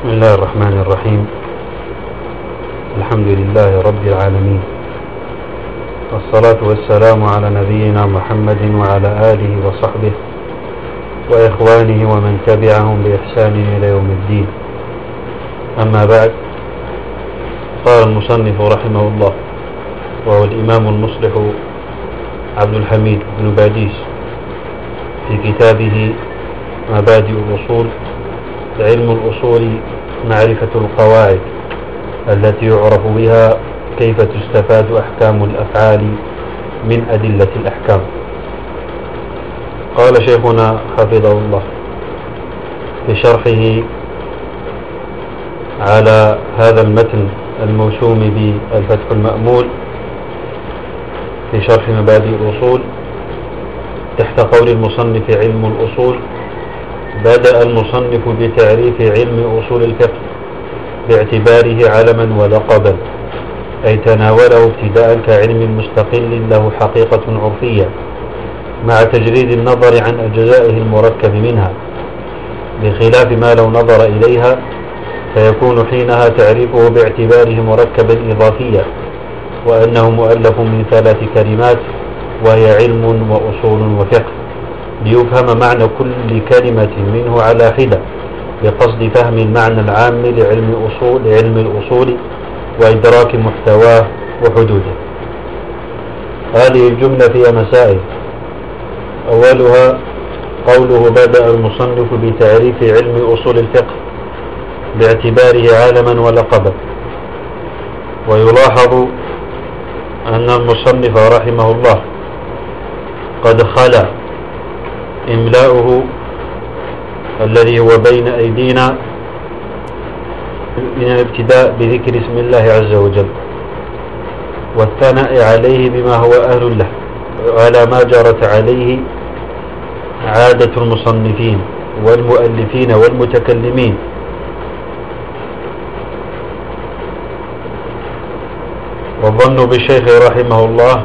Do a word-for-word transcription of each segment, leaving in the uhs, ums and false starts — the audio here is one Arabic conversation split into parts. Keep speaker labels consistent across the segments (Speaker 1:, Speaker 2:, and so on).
Speaker 1: بسم الله الرحمن الرحيم. الحمد لله رب العالمين، والصلاة والسلام على نبينا محمد وعلى آله وصحبه وإخوانه ومن تبعهم بإحسان إلى يوم الدين. أما بعد، قال المصنف رحمه الله وهو الإمام المصلح عبد الحميد بن باديس في كتابه مبادئ الأصول: علم الأصول معرفة القواعد التي يعرف بها كيف تستفاد أحكام الأفعال من أدلة الأحكام. قال شيخنا حفظه الله في شرحه على هذا المتن الموسوم بالفتح المأمول في شرح مبادئ الأصول تحت قول المصنف: علم الأصول. بدأ المصنف بتعريف علم أصول الفقه باعتباره علما ولقبا، أي تناوله ابتداء كعلم مستقل له حقيقة عرفية مع تجريد النظر عن أجزائه المركب منها، بخلاف ما لو نظر إليها فيكون حينها تعريفه باعتباره مركبا إضافيا، وأنه مؤلف من ثلاث كلمات وهي علم وأصول وفقه، ليفهم معنى كل كلمة منه على حدة بقصد فهم المعنى العام لعلم أصول علم الأصول وإدراك محتواه وحدوده. هذه الجملة فيها مسائل. أولها قوله: بدأ المصنف بتعريف علم أصول الفقه باعتباره عالما ولقبا. ويلاحظ أن المصنف رحمه الله قد خلا إملاؤه الذي هو بين أيدينا من الابتداء بذكر اسم الله عز وجل والثناء عليه بما هو أهل له على ما جرت عليه عادة المصنفين والمؤلفين والمتكلمين، والظن بالشيخ رحمه الله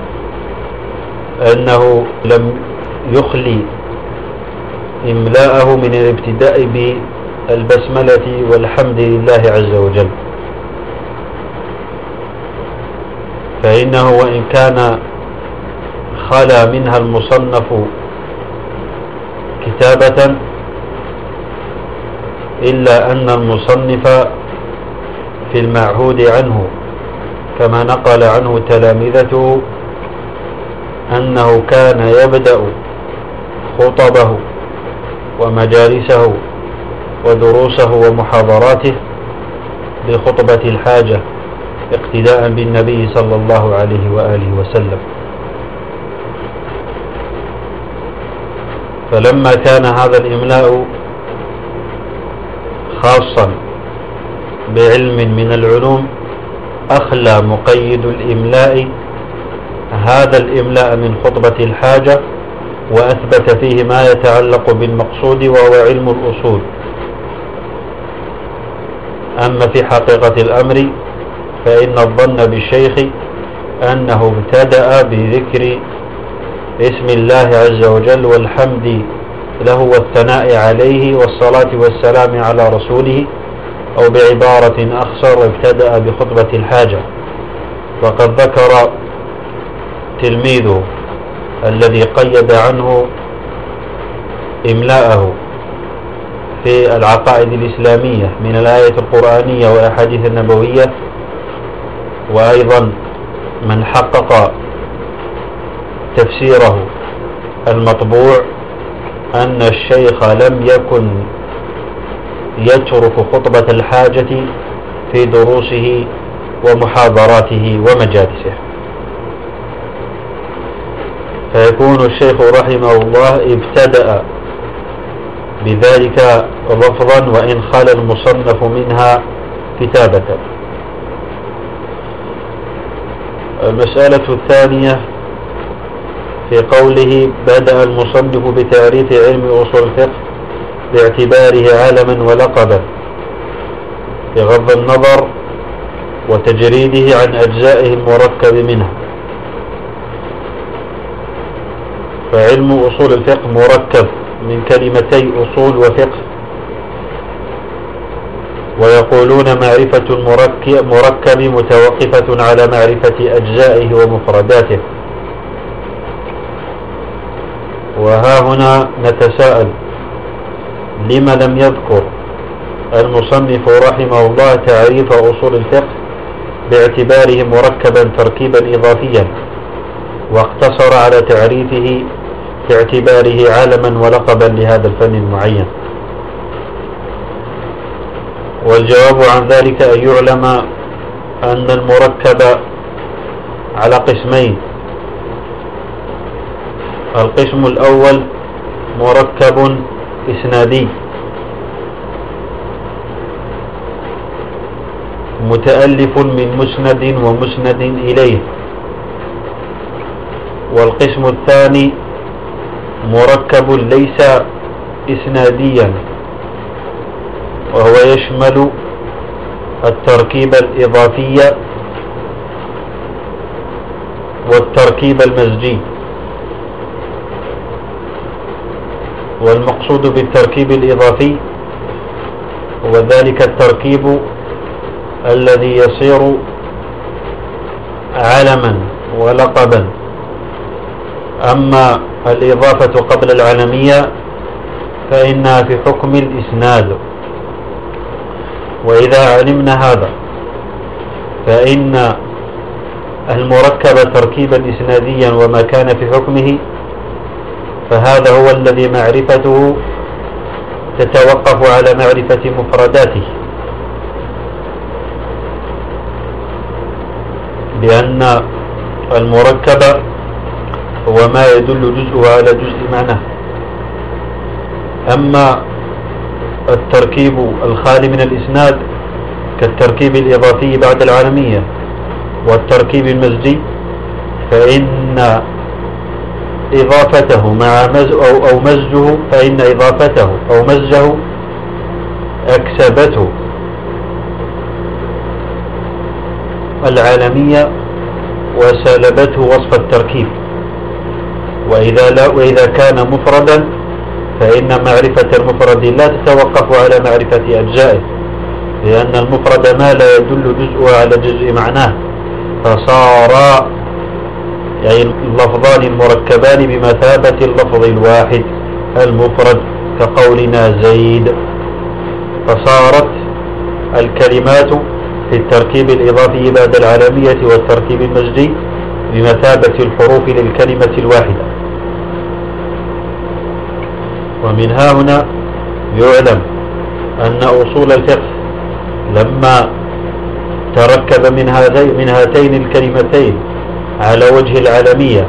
Speaker 1: أنه لم يخلي إملاءه من الابتداء بالبسملة والحمد لله عز وجل، فإنه وإن كان خلا منها المصنف كتابة إلا أن المصنف في المعهود عنه كما نقل عنه تلامذته أنه كان يبدأ خطبه ومجالسه ودروسه ومحاضراته بخطبة الحاجة اقتداء بالنبي صلى الله عليه وآله وسلم. فلما كان هذا الإملاء خاصا بعلم من العلوم أخلى مقيد الإملاء هذا الإملاء من خطبة الحاجة وأثبت فيه ما يتعلق بالمقصود وهو علم الأصول. أما في حقيقة الأمر فإن الظن بالشيخ أنه ابتدأ بذكر اسم الله عز وجل والحمد له والثناء عليه والصلاة والسلام على رسوله، أو بعبارة أخصر ابتدأ بخطبة الحاجة. وقد ذكر تلميذه الذي قيد عنه إملاءه في العقائد الإسلامية من الآية القرآنية وأحاديث النبوية، وأيضا من حقق تفسيره المطبوع، أن الشيخ لم يكن يترك خطبة الحاجة في دروسه ومحاضراته ومجالسه، فيكون الشيخ رحمه الله ابتدأ بذلك لفظا وإن خلا المصنف منها كتابة. المسألة الثانية في قوله: بدأ المصنف بتعريف علم أصول الفقه باعتباره علما ولقبا، بغض النظر وتجريده عن أجزائه المركب منها. فعلم أصول الفقه مركب من كلمتي أصول وفقه، ويقولون معرفة المركب متوقفة على معرفة أجزائه ومفرداته. وها هنا نتساءل: لما لم يذكر المصنف رحمه الله تعريف أصول الفقه باعتباره مركبا تركيبا إضافيا، واقتصر على تعريفه باعتباره علما ولقبا لهذا الفن المعين؟ والجواب عن ذلك أن يعلم أن المركب على قسمين: القسم الأول مركب إسنادي متألف من مسند ومسند إليه، والقسم الثاني مركب ليس إسناديا، وهو يشمل التركيب الإضافي والتركيب المزجي. والمقصود بالتركيب الإضافي هو ذلك التركيب الذي يصير علما ولقبا. أما الإضافة قبل العلمية فإنها في حكم الإسناد. وإذا علمنا هذا فإن المركب تركيبا إسناديا وما كان في حكمه، فهذا هو الذي معرفته تتوقف على معرفة مفرداته، لأن المركب هو ما يدل جزءه على جزء معناه. أما التركيب الخالي من الإسناد كالتركيب الإضافي بعد العالمية والتركيب المزجي، فإن إضافته مع مز أو, أو مزجه فإن إضافته أو مزجه أكسبته العالمية وسلبته وصف التركيب. وإذا, لا وإذا كان مفردا فإن معرفة المفرد لا تتوقف على معرفة أجزائه، لأن المفرد ما لا يدل جزءه على جزء معناه، فصار يعني اللفظان المركبان بمثابة اللفظ الواحد المفرد كقولنا زيد، فصارت الكلمات في التركيب الإضافي بعد العالمية والتركيب المزجي بمثابة الحروف للكلمة الواحدة. ومن ها هنا يعلم أن أصول الفقه لما تركب من هذين من هاتين الكلمتين على وجه العالمية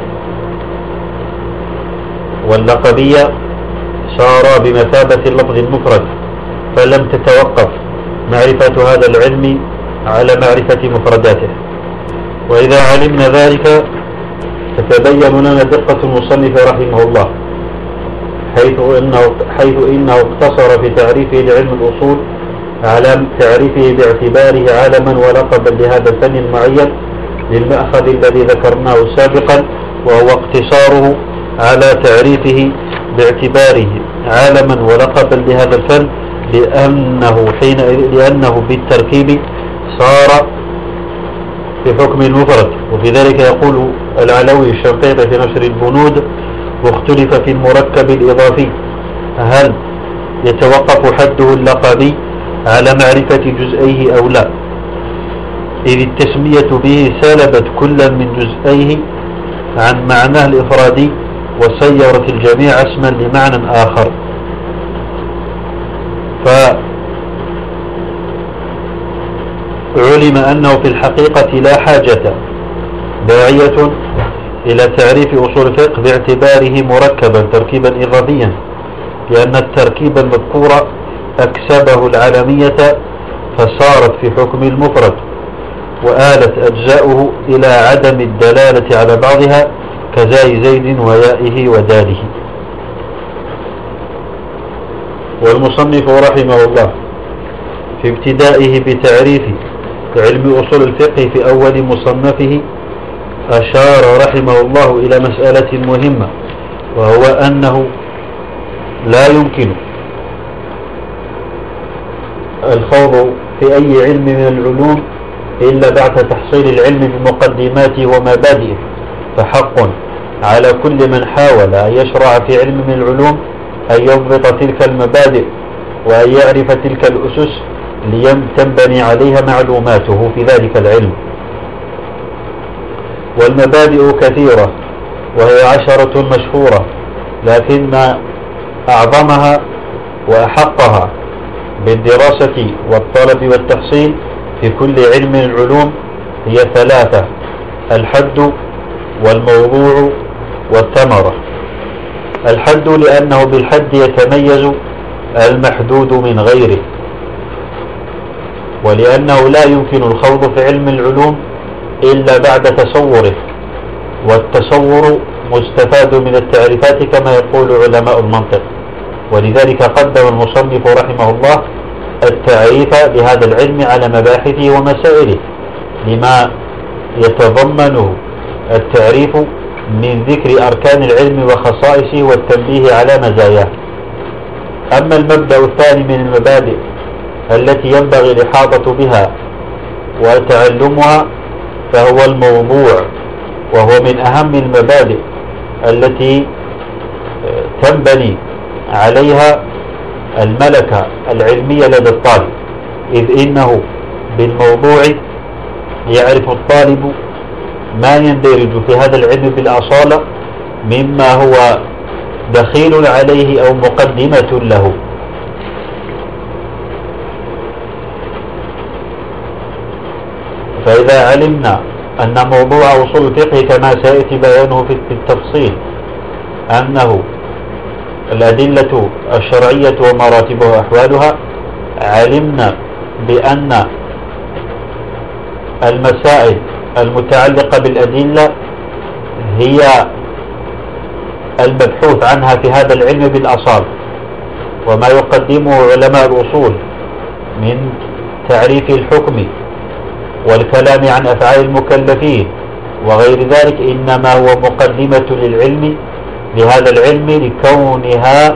Speaker 1: واللقبية صار بمثابة اللفظ المفرد، فلم تتوقف معرفة هذا العلم على معرفة مفرداته. وإذا علمنا ذلك تتبين لنا دقة المصنف رحمه الله، حيث إنه, حيث إنه اقتصر في تعريفه لعلم الأصول على تعريفه باعتباره علما ولقبا لهذا الفن المعين للمأخذ الذي ذكرناه سابقا، وهو اقتصاره على تعريفه باعتباره علما ولقبا لهذا الفن، لأنه حين لأنه بالتركيب صار في حكم المفرد. وفي ذلك يقول العلوي الشنقيطي في نشر البنود: واختلف في المركب الإضافي هل يتوقف حده اللقبي على معرفة جزئيه أو لا، إذ التسمية به سلبت كلا من جزئيه عن معناه الإفرادي وصيرت الجميع اسما لمعنى آخر. فعلم أنه في الحقيقة لا حاجة داعية إلى تعريف أصول الفقه باعتباره مركبا تركيبا إضافيا، لأن التركيب المذكور أكسبه العالمية فصارت في حكم المفرد، وآلت أجزاؤه إلى عدم الدلالة على بعضها كزاي زيد ويائه وداله. والمصنف رحمه الله في ابتدائه بتعريف علم أصول الفقه في أول مصنفه أشار رحمه الله إلى مسألة مهمة، وهو أنه لا يمكن الخوض في أي علم من العلوم إلا بعد تحصيل العلم بمقدماته ومبادئه، فحق على كل من حاول أن يشرع في علم من العلوم أن يضبط تلك المبادئ وأن يعرف تلك الأسس لتنبني عليها معلوماته في ذلك العلم. والمبادئ كثيرة وهي عشرة مشهورة، لكن أعظمها وأحقها بالدراسة والطلب والتحصيل في كل علم من العلوم هي ثلاثة: الحد والموضوع والثمرة. الحد لأنه بالحد يتميز المحدود من غيره، ولأنه لا يمكن الخوض في علم العلوم إلا بعد تصوره، والتصور مستفاد من التعريفات كما يقول علماء المنطق، ولذلك قدم المصنف رحمه الله التعريف بهذا العلم على مباحثه ومسائله لما يتضمنه التعريف من ذكر أركان العلم وخصائصه والتنبيه على مزاياه. أما المبدأ الثاني من المبادئ التي ينبغي الإحاطة بها وتعلمها فهو الموضوع، وهو من أهم المبادئ التي تنبني عليها الملكة العلمية لدى الطالب، إذ إنه بالموضوع يعرف الطالب ما يندرج في هذا العلم بالأصالة مما هو دخيل عليه أو مقدمة له. فإذا علمنا أن موضوع أصول الفقه كما سيأتي بيانه في التفصيل أنه الأدلة الشرعية ومراتبها وأحوالها، علمنا بأن المسائل المتعلقة بالأدلة هي المبحوث عنها في هذا العلم بالأصالة، وما يقدمه علماء الأصول من تعريف الحكم والكلام عن أفعال المكلفين وغير ذلك إنما هو مقدمة للعلم لهذا العلم لكونها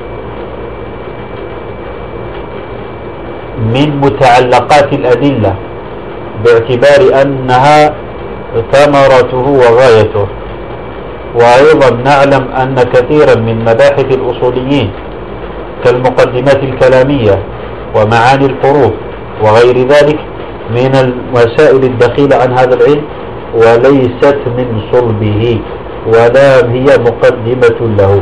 Speaker 1: من متعلقات الأدلة باعتبار أنها ثمرته وغايته. وأيضا نعلم أن كثيرا من مباحث الأصوليين كالمقدمات الكلامية ومعاني الحروف وغير ذلك من الوسائل الدخيلة عن هذا العلم وليست من صلبه ولا هي مقدمة له.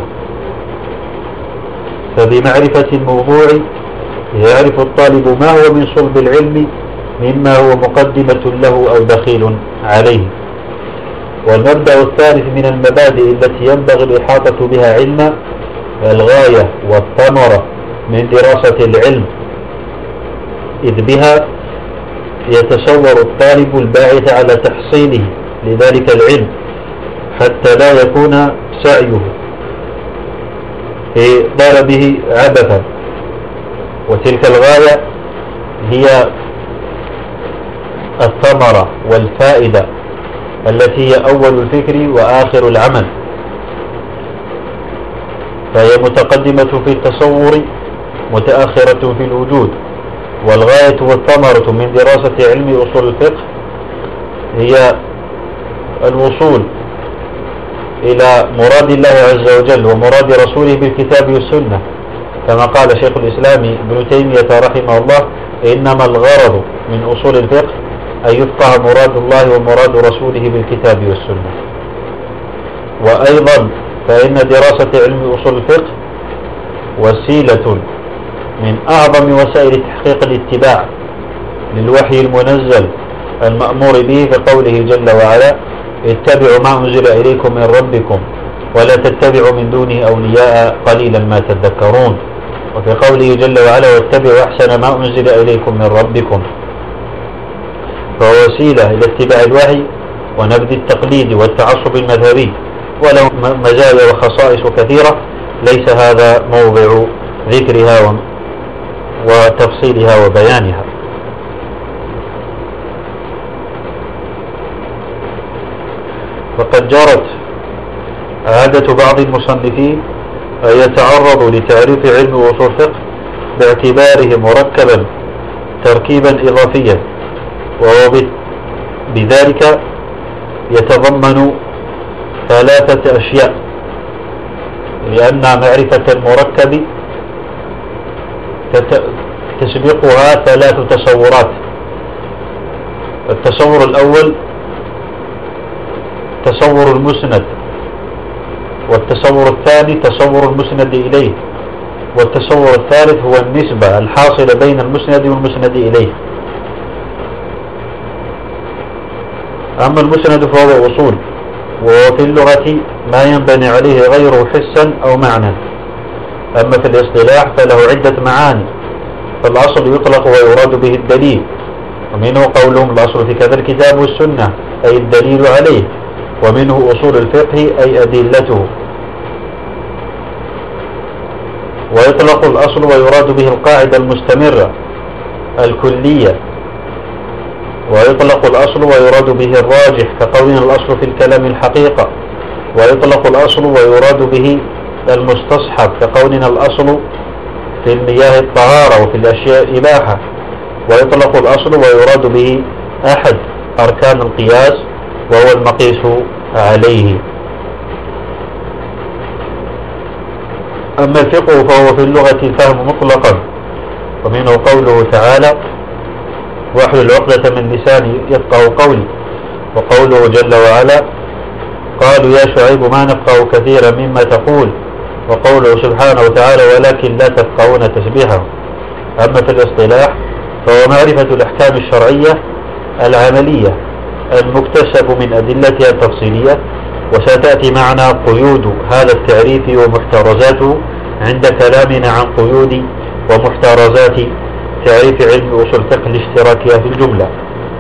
Speaker 1: فبمعرفة الموضوع يعرف الطالب ما هو من صلب العلم مما هو مقدمة له أو دخيل عليه. والمبدأ الثالث من المبادئ التي ينبغي الإحاطة بها علما الغاية والثمرة من دراسة العلم، إذ بها يتصور الطالب الباعث على تحصيله لذلك العلم حتى لا يكون سعيه في طلبه عبثا. وتلك الغاية هي الثمرة والفائدة التي هي أول الفكر وآخر العمل، فهي متقدمة في التصور متأخرة في الوجود. والغاية والثمرة من دراسة علم أصول الفقه هي الوصول إلى مراد الله عز وجل ومراد رسوله بالكتاب والسنة، كما قال شيخ الإسلام ابن تيمية رحمه الله: إنما الغرض من أصول الفقه أن يفقه مراد الله ومراد رسوله بالكتاب والسنة. وأيضا فإن دراسة علم أصول الفقه وسيلة من أعظم وسائل تحقيق الاتباع للوحي المنزل المأمور به، كقوله جل وعلا: اتبعوا ما أنزل إليكم من ربكم ولا تتبعوا من دونه أولياء قليلا ما تذكرون. وفي قوله جل وعلا: واتبعوا أحسن ما أنزل إليكم من ربكم. فهو وسيلة إلى اتباع الوحي ونبذ التقليد والتعصب المذهبي، وله مزايا وخصائص كثيرة ليس هذا موضع ذكرها وتفصيلها وبيانها. وقد جرت عادة بعض المصنفين أن يتعرضوا لتعريف علم أصول الفقه باعتباره مركبا تركيبا إضافيا، وهو بذلك يتضمن ثلاثة أشياء، لأن معرفة المركب تسبقها ثلاث تصورات. التصور الأول تصور المسند، والتصور الثاني تصور المسند إليه، والتصور الثالث هو النسبة الحاصلة بين المسند والمسند إليه. أما المسند فهو أصول، وفي اللغة ما ينبني عليه غيره حسا أو معنى. أما في الاصطلاح فله عدة معاني، فالأصل يطلق ويراد به الدليل، ومنه قولهم الأصل في كذا الكتاب والسنة أي الدليل عليه، ومنه أصول الفقه أي أدلته. ويطلق الأصل ويراد به القاعدة المستمرة الكلية، ويطلق الأصل ويراد به الراجح كقولنا الأصل في الكلام الحقيقة، ويطلق الأصل ويراد به المستصحب كقولنا الأصل في المياه الطهارة وفي الأشياء إباحة، ويطلق الأصل ويراد به أحد أركان القياس وهو المقيس عليه. أما الفقه فهو في اللغة الفهم مطلقا، ومنه قوله تعالى واحلل عقدة من لساني يفقهوا قولي، وقوله جل وعلا قالوا يا شعيب ما نفقه كثيرا مما تقول، وقوله سبحانه وتعالى ولكن لا تفقهون تسبيحه. أما في الاصطلاح فهو معرفة الأحكام الشرعية العملية المكتسب من أدلتها التفصيلية، وستأتي معنا قيود هذا التعريف ومحترزاته عند كلامنا عن قيود ومحترزات تعريف علم أصول الفقه الاشتراكية في الجملة.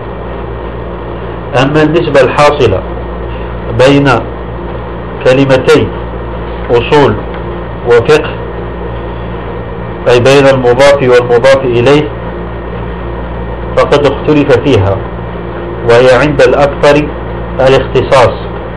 Speaker 1: أما النسبة الحاصلة بين كلمتي أصول وفقه أي بين المضاف والمضاف إليه فقد اختلف فيها، وهي عند الأكثر الاختصاص،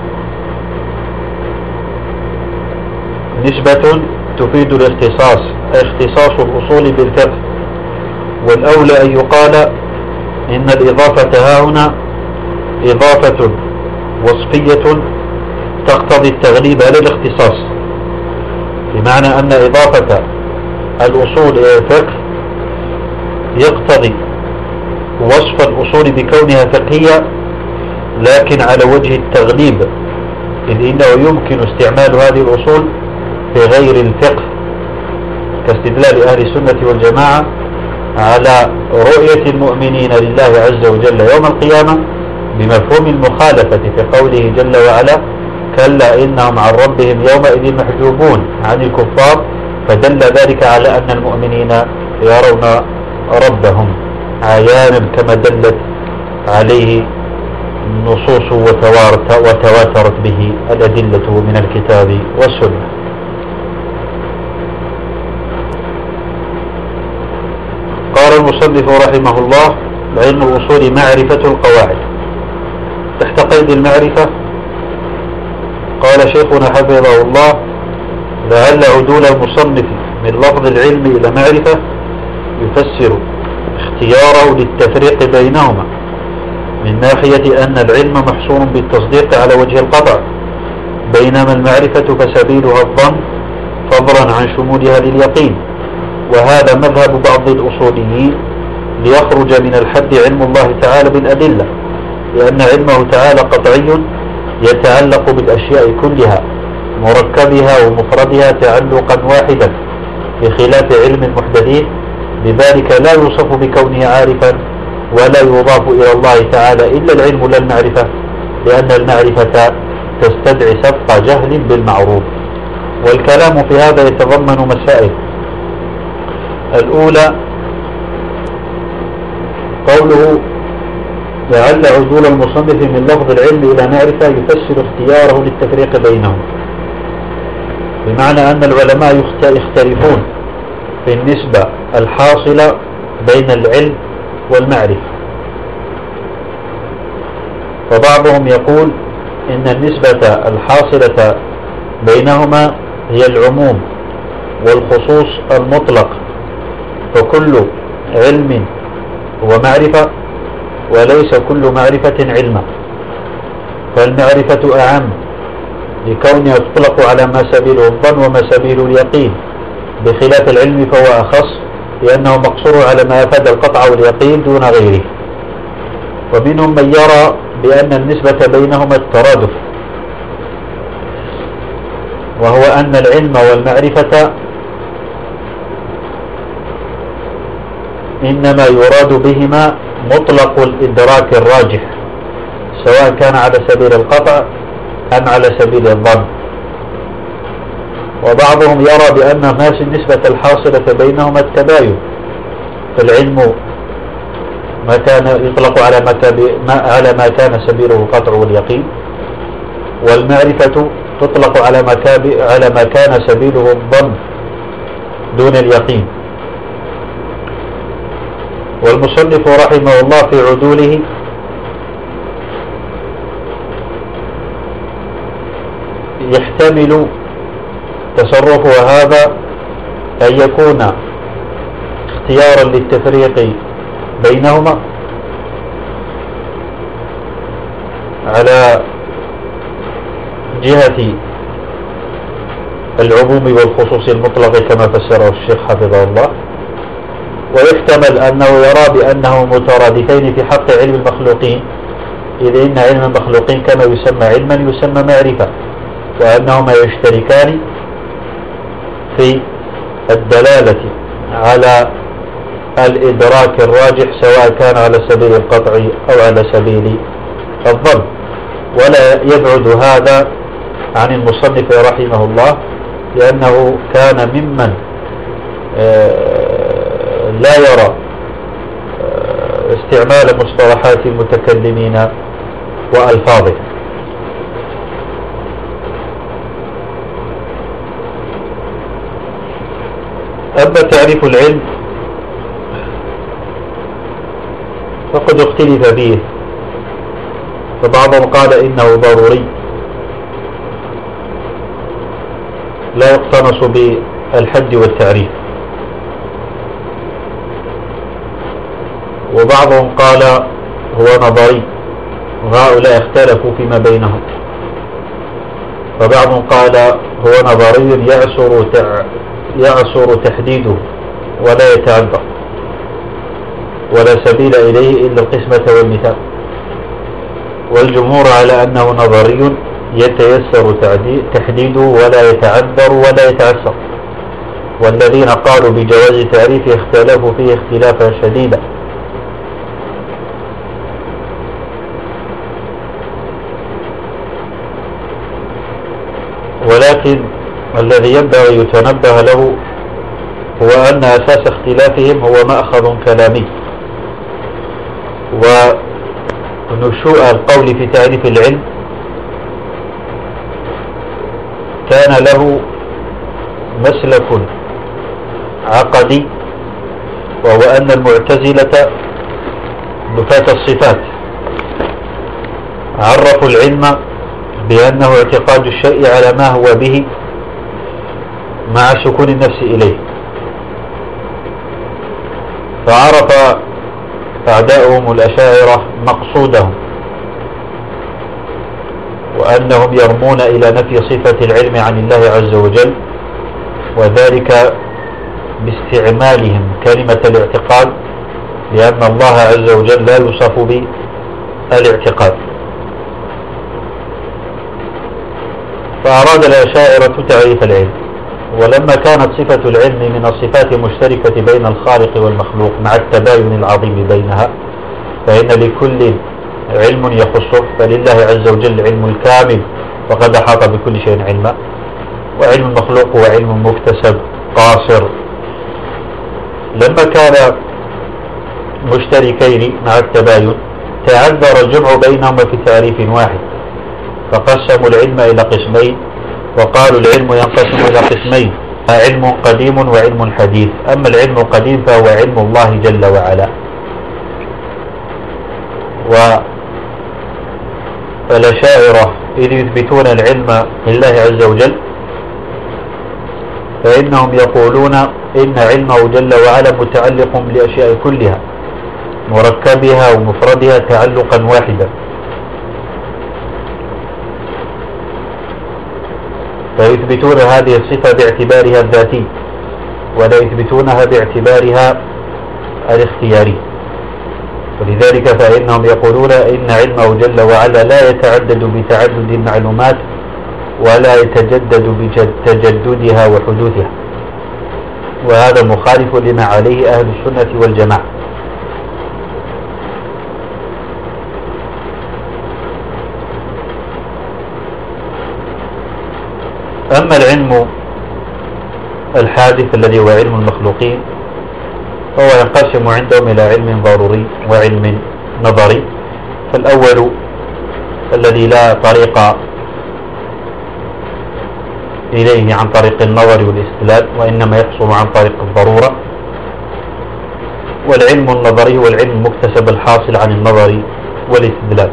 Speaker 1: نسبة تفيد الاختصاص، اختصاص الأصول بالفقه. والأولى أن يقال إن الإضافة ها هنا إضافة وصفية تقتضي التغليب على الاختصاص، بمعنى أن إضافة الأصول إلى الفقه يقتضي وصف الأصول بكونها فقهية، لكن على وجه التغليب، إذ إنه يمكن استعمال هذه الأصول في غير الفقه، كاستدلال أهل السنة والجماعة على رؤية المؤمنين لله عز وجل يوم القيامة بمفهوم المخالفة في قوله جل وعلا كلا إنهم عن ربهم يومئذ محجوبون عن الكفار، فدل ذلك على أن المؤمنين يرون ربهم عيانا كما دلت عليه النصوص وتواترت به الأدلة من الكتاب والسنة. قال المصنف رحمه الله علم الأصول معرفة القواعد. تحت قيد المعرفة قال شيخنا حفظه الله لعل عدول المصنف من لفظ العلم إلى معرفة يفسر اختياره للتفريق بينهما، من ناحية أن العلم محصور بالتصديق على وجه القطع، بينما المعرفة فسبيلها الظن فضلا عن شمولها لليقين. وهذا مذهب بعض الأصوليين ليخرج من الحد علم الله تعالى بالأدلة، لأن علمه تعالى قطعي يتعلق بالأشياء كلها مركبها ومفردها تعلقا واحدا، بخلاف علم المحدثين، لذلك لا يوصف بكونه عارفا ولا يضاف إلى الله تعالى إلا العلم لا المعرفة، لأن المعرفة تستدعي سبق جهل بالمعروف. والكلام في هذا يتضمن مسائل. الأولى قوله لعل عدول المصنف من لفظ العلم إلى معرفة يفسر اختياره للتفريق بينهم، بمعنى أن العلماء يختلفون في النسبة الحاصلة بين العلم والمعرفة، فبعضهم يقول إن النسبة الحاصلة بينهما هي العموم والخصوص المطلق، فكل علم هو معرفة وليس كل معرفة علما، فالمعرفة أعم لكونها تطلق على ما سبيله الظن وما سبيله اليقين، بخلاف العلم فهو أخص لأنه مقصور على ما أفاد القطع واليقين دون غيره. ومنهم من يرى بأن النسبة بينهما الترادف، وهو أن العلم والمعرفة إنما يراد بهما مطلق الإدراك الراجح، سواء كان على سبيل القطع أم على سبيل الظن. وبعضهم يرى بأن نفس النسبة الحاصلة بينهما التباين، فالعلم ما كان يطلق على ما على ما كان سبيله القطع واليقين، والمعرفة تطلق على ما على ما كان سبيله الظن دون اليقين. والمصنف رحمه الله في عدوله يحتمل تصرف هذا أن يكون اختيارا للتفريق بينهما على جهة العموم والخصوص المطلق كما فسره الشيخ حفظه الله، ويحتمل أنه يرى بأنه مترادفين في حق علم المخلوقين، إذ إن علم المخلوقين كما يسمى علما يسمى معرفة، وأنهما يشتركان في الدلالة على الإدراك الراجح، سواء كان على سبيل القطع أو على سبيل الظن. ولا يبعد هذا عن المصنف رحمه الله، لأنه كان ممن لا يرى استعمال مصطلحات المتكلمين وألفاظه. أما تعريف العلم فقد اختلف فيه، فبعضهم قال إنه ضروري لا يقتنص بالحد والتعريف، وبعضهم قال هو نظري، وهؤلاء اختلفوا فيما بينهم. فبعضهم قال هو نظري يعسر يعسر تحديده ولا يتعذر، ولا سبيل إليه إلا القسمة والمثال. والجمهور على أنه نظري يتيسر تحديده ولا يتعذر ولا يتعسر، والذين قالوا بجواز تعريفه اختلفوا فيه اختلافا شديدا. ولكن الذي ينبغي يتنبه له هو أن أساس اختلافهم هو مأخذ كلامي، ونشوء القول في تعريف العلم كان له مسلك عقدي، وهو أن المعتزلة نفاة الصفات عرفوا العلم بأنه اعتقاد الشيء على ما هو به مع سكون النفس إليه. فعرف أعداؤهم الأشاعرة مقصودهم، وأنهم يرمون إلى نفي صفة العلم عن الله عز وجل، وذلك باستعمالهم كلمة الاعتقاد، لأن الله عز وجل لا يوصف بالاعتقاد. فأراد الأشاعرة تعريف العلم، ولما كانت صفة العلم من الصفات المشتركة بين الخالق والمخلوق مع التباين العظيم بينها، فإن لكل علم يخصه، فلله عز وجل علم الكامل وقد أحاط بكل شيء علما، وعلم المخلوق هو علم مكتسب قاصر. لما كان مشتركين مع التباين تعذر الجمع بينهما في تعريف واحد، فقسموا العلم إلى قسمين، وقالوا العلم ينقسم إلى قسمين: علم قديم وعلم حديث. أما العلم القديم فهو علم الله جل وعلا، والأشاعرة إذ يثبتون العلم لله عز وجل فإنهم يقولون إن علمه جل وعلا متعلق بالأشياء كلها، مركبها ومفردها تعلقا واحدا، فيثبتون هذه الصفة باعتبارها الذاتي ولا يثبتونها باعتبارها الاختياري. ولذلك فإنهم يقولون إن علمه جل وعلا لا يتعدد بتعدد المعلومات ولا يتجدد بتجددها وحدوثها، وهذا مخالف لما عليه أهل السنة والجماعة. أما العلم الحادث الذي هو علم المخلوقين فهو ينقسم عندهم إلى علم ضروري وعلم نظري. فالأول الذي لا طريق إليه عن طريق النظر والاستدلال وإنما يحصل عن طريق الضرورة، والعلم النظري هو العلم المكتسب الحاصل عن النظر والاستدلال.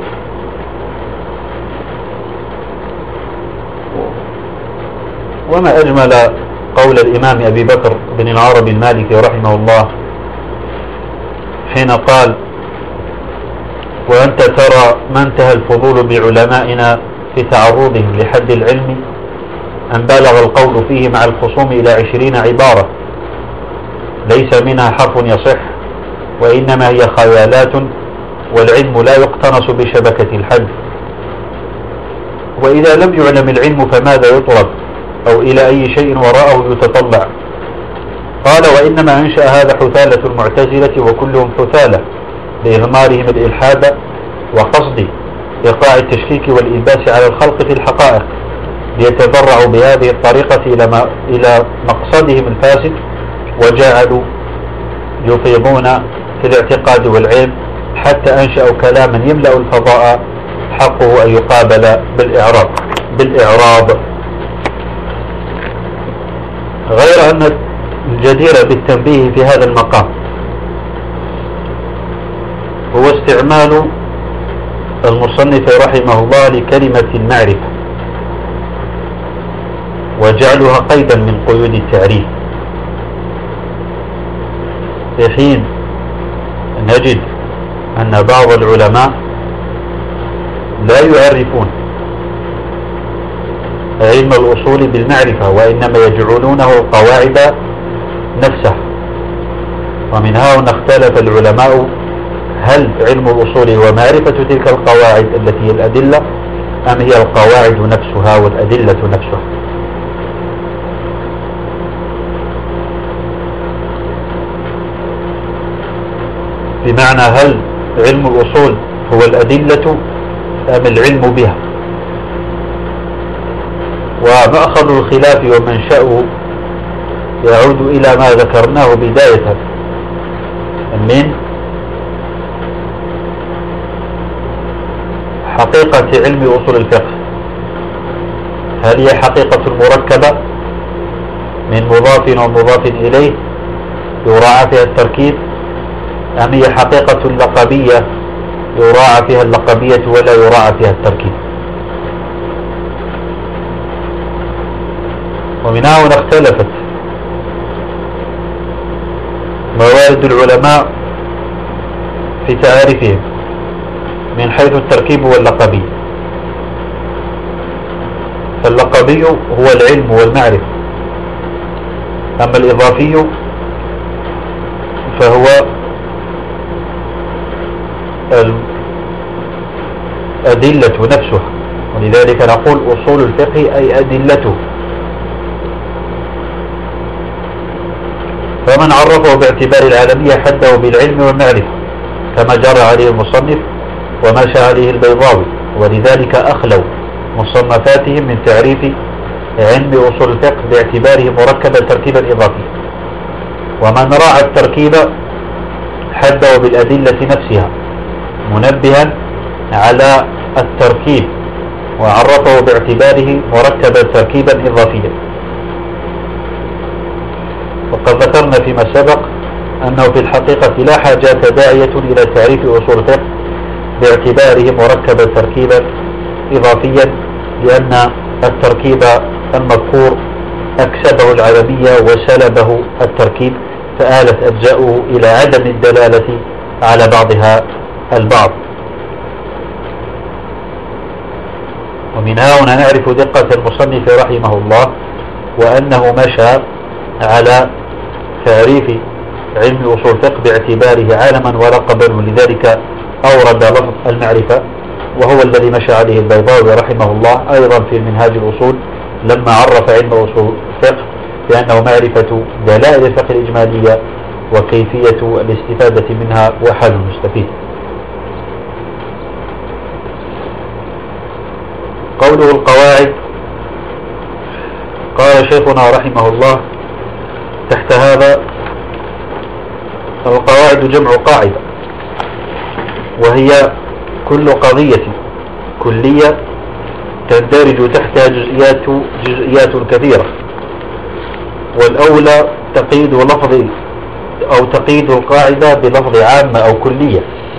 Speaker 1: وما أجمل قول الإمام أبي بكر بن العربي المالكي رحمه الله حين قال: وأنت ترى ما انتهى الفضول بعلمائنا في تعرضهم لحد العلم أن بلغ القول فيه مع الخصوم إلى عشرين عبارة ليس منها حرف يصح، وإنما هي خيالات، والعلم لا يقتنص بشبكة الحد. وإذا لم يعلم العلم فماذا يطلب، أو إلى أي شيء وراءه يتطلع؟ قال: وإنما أنشأ هذا حثالة المعتزلة، وكلهم حثالة لإغمارهم الإلحاد وقصد إيقاع التشكيك والإلباس على الخلق في الحقائق، ليتبرعوا بهذه الطريقة إلى, ما إلى مقصدهم الفاسد، وجعلوا يفيضون في الاعتقاد والعلم حتى أنشأوا كلاما يملأ الفضاء حقه أن يقابل بالإعراب بالإعراب غير أن الجدير بالتنبيه في هذا المقام هو استعمال المصنف رحمه الله لكلمة المعرفة وجعلها قيدا من قيود التعريف، في حين نجد أن بعض العلماء لا يعرفون علم الأصول بالمعرفة، وإنما يجعلونه قواعد نفسه. ومن هنا اختلف العلماء: هل علم الأصول هو معرفة تلك القواعد التي هي الأدلة، أم هي القواعد نفسها والأدلة نفسها؟ بمعنى هل علم الأصول هو الأدلة أم العلم بها؟ ومأخذ الخلاف ومنشأه يعود إلى ما ذكرناه بداية من حقيقة علم أصول الفقه. هل هي حقيقة مركبة من مضاف ومضاف إليه يراعى فيها التركيب، أم هي حقيقة لقبية يراعى فيها اللقبية ولا يراعى فيها التركيب؟ ومن هنا اختلفت موارد العلماء في تعاريفهم من حيث التركيب واللقبي. فاللقبي هو العلم والمعرفة، أما الإضافي فهو الأدلة نفسها، ولذلك نقول أصول الفقه أي أدلته. فمن عرفه باعتبار العالمية حده بالعلم والمعرفة كما جرى عليه المصنف ومشى عليه البيضاوي، ولذلك أخلوا مصنفاتهم من تعريف علم أصول الفقه باعتباره مركبا تركيبا إضافيا. ومن راعى التركيب حده بالأدلة نفسها منبها على التركيب وعرفه باعتباره مركبا تركيبا إضافيا. وقد ذكرنا فيما سبق أنه في الحقيقة لا حاجة داعية إلى تعريف أصول الفقه باعتباره مركبا تركيبا إضافيا، لأن التركيب المذكور أكسبه العالمية وسلبه التركيب، فآلت أجزاؤه إلى عدم الدلالة على بعضها البعض. ومن هنا نعرف دقة المصنف رحمه الله، وأنه مشى على تعريف علم أصول الفقه باعتباره علما ولقبا، ولذلك أورد لفظ المعرفة، وهو الذي مشى عليه البيضاوي رحمه الله أيضا في المنهاج الأصول لما عرف علم أصول الفقه بأنه معرفة دلائل الفقه الإجمالية وكيفية الاستفادة منها وحال المستفيد. قوله القواعد، قال شيخنا رحمه الله تحت هذا: القواعد جمع قاعدة، وهي كل قضية كلية تندرج تحتها جزئيات جزئيات كثيرة، والأولى تقييد لفظ أو تقييد القاعدة بلفظ عامة أو كلية،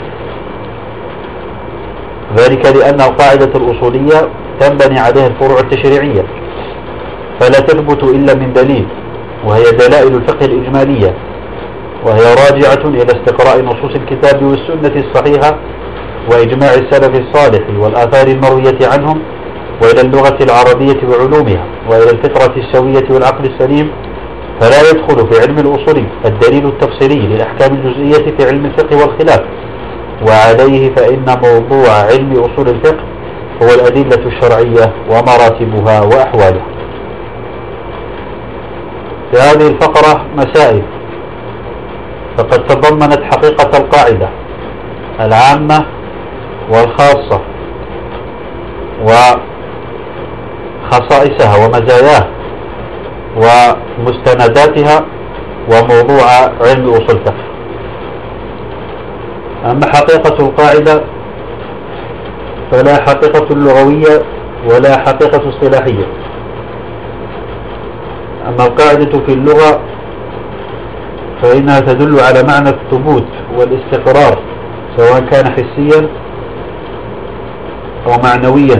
Speaker 1: ذلك لأن القاعدة الأصولية تنبني عليها الفروع التشريعية، فلا تثبت إلا من دليل، وهي دلائل الفقه الإجمالية، وهي راجعة إلى استقراء نصوص الكتاب والسنة الصحيحة وإجماع السلف الصالح والآثار المروية عنهم، وإلى اللغة العربية وعلومها، وإلى الفطرة السوية والعقل السليم. فلا يدخل في علم الأصول الدليل التفصيلي للأحكام الجزئية في علم الفقه والخلاف، وعليه فإن موضوع علم أصول الفقه هو الأدلة الشرعية ومراتبها وأحوالها. في هذه الفقرة مسائل، فقد تضمنت حقيقة القاعدة العامة والخاصة وخصائصها ومزاياها ومستنداتها وموضوع علم أصول الفقه. أما حقيقة القاعدة فلا حقيقة لغوية ولا حقيقة اصطلاحية. أما القاعدة في اللغة فإنها تدل على معنى الثبوت والاستقرار، سواء كان حسيا أو معنويا.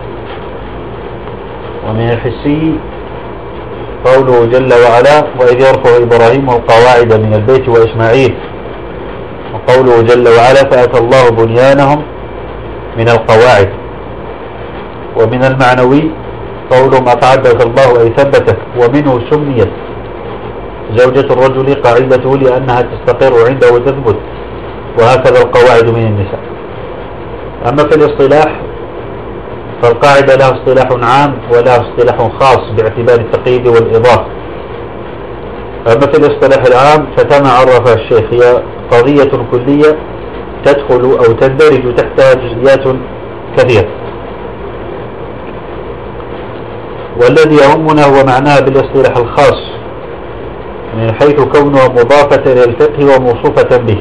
Speaker 1: ومن الحسي قوله جل وعلا: وإذ يرفع إبراهيم القواعد من البيت وإسماعيل، وقوله جل وعلا: فأتى الله بنيانهم من القواعد. ومن المعنوي قوله: ما قعدك الله أي ثبتك، ومنه سميت زوجة الرجل قاعدته لأنها تستقر عنده وتثبت، وهكذا القواعد من النساء. أما في الاصطلاح فالقاعدة لها اصطلاح عام ولها اصطلاح خاص باعتبار التقييد والإضافة. أما في الاصطلاح العام فكما عرف الشيخ هي قضية كلية تدخل أو تندرج تحتها جزئيات كثيرة، والذي يهمنا هو معناها بالاصطلاح الخاص من حيث كونها مضافة إلى الفقه وموصوفة به.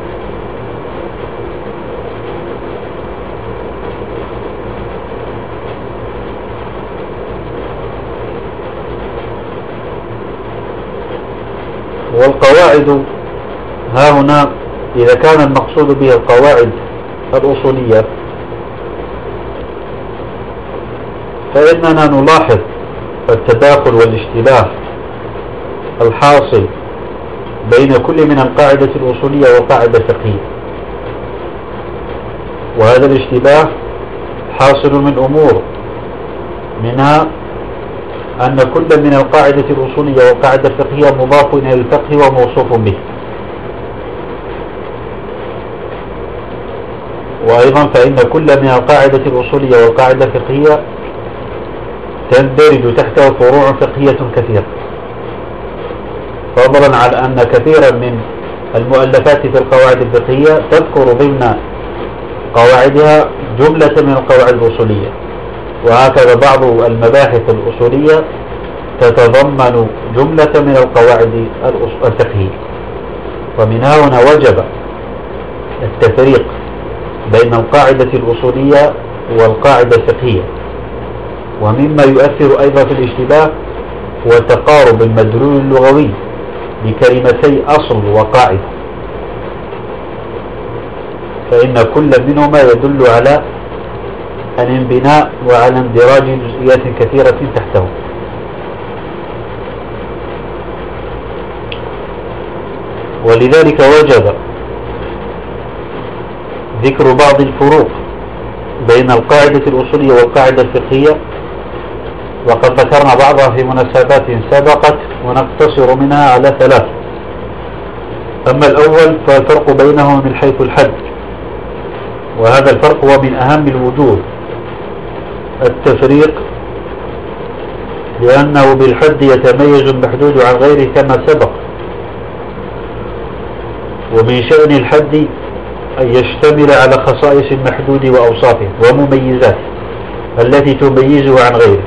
Speaker 1: والقواعد ها هنا إذا كان المقصود بها القواعد الأصولية فإننا نلاحظ التداخل والاشتباه الحاصل بين كل من القاعدة الأصولية والقاعدة الفقهية، وهذا الاشتباه حاصل من أمور، منها أن كل من القاعدة الأصولية والقاعدة الفقهية مضاف إلى الفقه وموصوف به، وأيضا فإن كل من القاعدة الأصولية والقاعدة الفقهية تندرج تحتها فروع فقهية كثيرة، فضلا عن أن كثيرا من المؤلفات في القواعد الفقهية تذكر ضمن قواعدها جملة من القواعد الأصولية، وهكذا بعض المباحث الأصولية تتضمن جملة من القواعد الفقهية. ومن هنا وجب التفريق بين القاعدة الأصولية والقاعدة الفقهية. ومما يؤثر أيضا في الاشتباه هو تقارب المدلول اللغوي لكلمتي أصل وقاعدة، فإن كل منهما يدل على الانبناء وعلى اندراج جزئيات كثيرة تحته. ولذلك وجب ذكر بعض الفروق بين القاعدة الأصولية والقاعدة الفقهية، وقد ذكرنا بعضها في مناسبات سبقت، ونقتصر منها على ثلاث. أما الأول فالفرق بينهما من حيث الحد، وهذا الفرق هو من أهم الوجوه التفريق، لأنه بالحد يتميز المحدود عن غيره كما سبق. ومن شأن الحد أن يشتمل على خصائص المحدود وأوصافه ومميزاته التي تميزه عن غيره.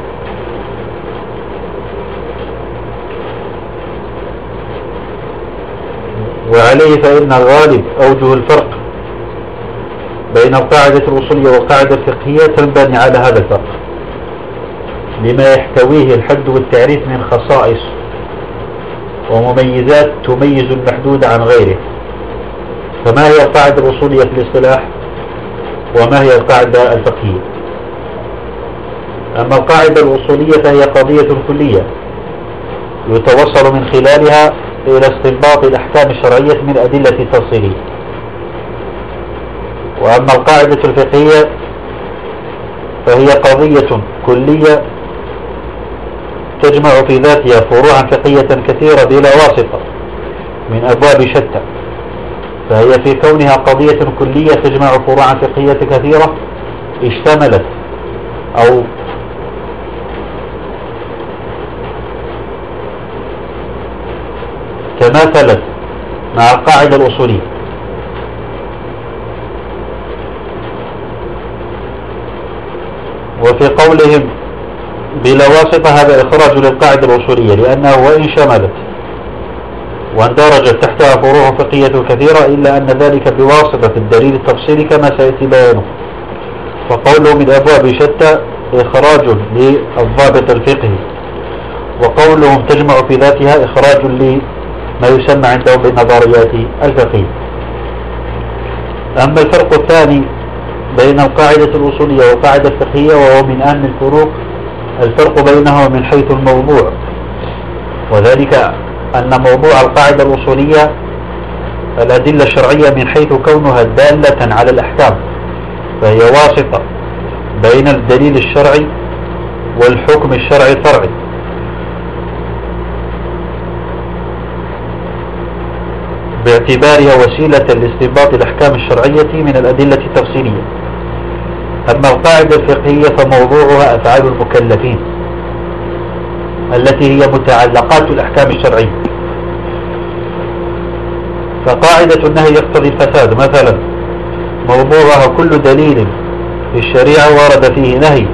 Speaker 1: وعليه فإن غالب أوجه الفرق بين القاعدة الأصولية والقاعدة الفقهية تنبني على هذا الفرق، لما يحتويه الحد والتعريف من خصائص ومميزات تميز المحدود عن غيره. فما هي القاعدة الأصولية في الاصطلاح، وما هي القاعدة الفقهية؟ أما القاعدة الأصولية فهي قضية كلية يتوصل من خلالها إلى استنباط الأحكام الشرعية من أدلة تفصيلية. وأما القاعدة الفقهية فهي قضية كلية تجمع في ذاتها فروعا فقهية كثيرة بلا واسطة من أبواب شتى، فهي في كونها قضية كلية تجمع فروعا فقهية كثيرة اشتملت أو تماثلت مع القاعدة الأصولية. وفي قولهم بلا واسطة هذا إخراج للقاعدة الأصولية، لأنه وإن شملت واندرجت تحتها فروع فقهية كثيرة إلا أن ذلك بواسطة الدليل التفصيلي كما سيأتي بيانه. فقوله من أبواب شتى إخراج للضابط الفقهي، وقولهم تجمع في ذاتها إخراج لما يسمى عندهم بالنظريات الفقهية. أما الفرق الثاني بين القاعدة الأصولية والقاعدة الفقهية، وهو من أهم الفروق، الفرق بينهما من حيث الموضوع، وذلك أن موضوع القاعدة الأصولية الأدلة الشرعية من حيث كونها دالة على الأحكام، فهي واسطة بين الدليل الشرعي والحكم الشرعي الفرعي. باعتبارها وسيلة لاستنباط الأحكام الشرعية من الأدلة التفصيلية. أما القاعدة الفقهية فموضوعها أفعال المكلفين التي هي متعلقات الأحكام الشرعية. فقاعدة النهي يقتضي الفساد مثلا موضوعها كل دليل في الشريعة ورد فيه نهي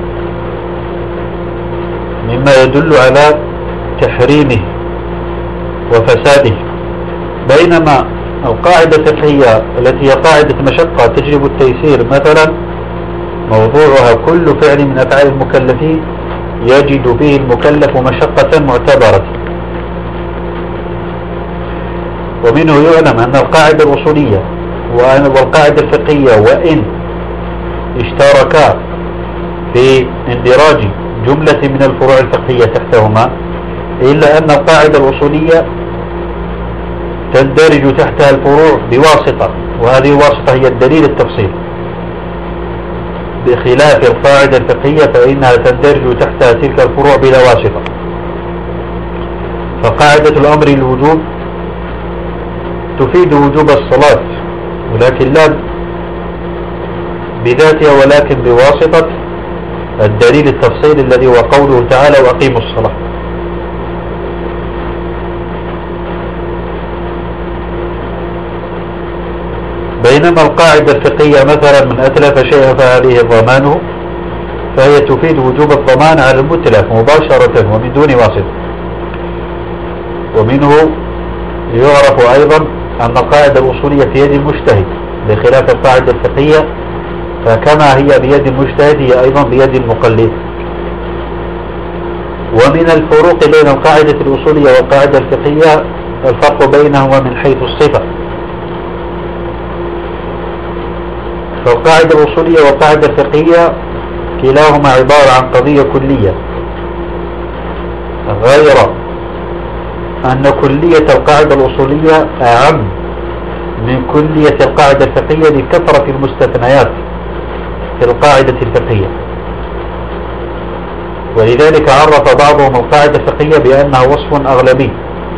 Speaker 1: مما يدل على تحريمه وفساده، بينما القاعدة الفقهية التي هي قاعدة مشقة تجلب التيسير مثلا موضوعها كل فعل من أفعال المكلفين يجد فيه المكلف مشقة معتبرة. ومنه يعلم أن القاعدة الأصولية والقاعدة الفقهية وإن اشتركا في اندراج جملة من الفروع الفقهية تحتهما، إلا أن القاعدة الأصولية تندرج تحتها الفروع بواسطة، وهذه الواسطة هي الدليل التفصيلي، بخلاف القاعدة الفقهية فإنها تندرج تحتها تلك الفروع بلا واسطة. فقاعدة الأمر الوجوب تفيد وجوب الصلاة، ولكن لا بذاتها ولكن بواسطة الدليل التفصيلي الذي هو قوله تعالى وأقيموا الصلاة. بينما القاعدة الفقهية مثلا من أتلف شيئا فعليه ضمانه، فهي تفيد وجوب الضمان على المتلف مباشرة ومن دون واسطة. ومنه يعرف أيضا أن القاعدة الأصولية في يد المجتهد بخلاف القاعدة الفقهية، فكما هي بيد المجتهد هي أيضا بيد المقلد. ومن الفروق بين القاعدة الأصولية والقاعدة الفقهية الفرق بينهما من حيث الصفة. فالقاعدة الأصولية والقاعدة الفقهية كلاهما عبارة عن قضية كلية، غير أن كلية القاعدة الأصولية أعم من كلية القاعدة الفقهية لكثرة المستثنيات في القاعدة الفقهية. ولذلك عرف بعضهم القاعدة الفقهية بأنها وصف أغلبي،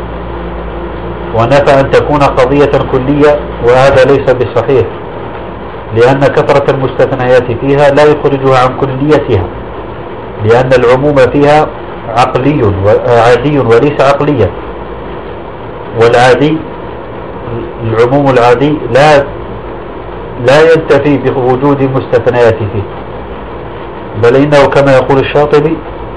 Speaker 1: ونفى أن تكون قضية كلية، وهذا ليس بصحيح، لأن كثرة المستثنيات فيها لا يخرجها عن كليتها، لأن العموم فيها عقلي وعادي وليس عقليا، والعادي العموم العادي لا لا ينتفي بوجود المستثنيات فيه، بل إنه كما يقول الشاطبي: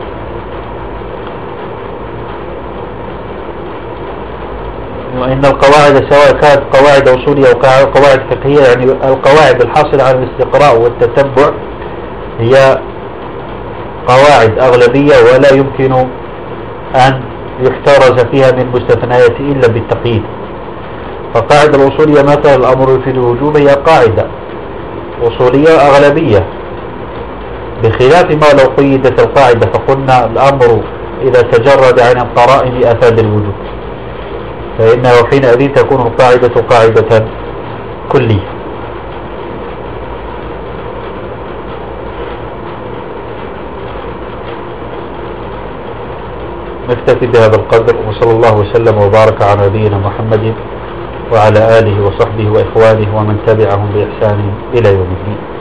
Speaker 1: وإن القواعد سواء كانت قواعد أصولية أو قواعد فقهية، يعني القواعد الحاصلة على الاستقراء والتتبع هي قواعد أغلبية، ولا يمكن أن يحترز فيها من مستثنيات إلا بالتقييد. فقاعدة الأصولية مثلا الأمر في الوجوب هي قاعدة أصولية أغلبية، بخلاف ما لو قيدت القاعدة فقلنا الأمر إذا تجرد عن القرائن أفاد الوجوب، فإنه حينئذ تكون القاعدة قاعدة كلية. نكتفي بهذا القدر، وصلى الله وسلم وبارك على نبينا محمد وعلى آله وصحبه وإخوانه ومن تبعهم بإحسان إلى يوم الدين.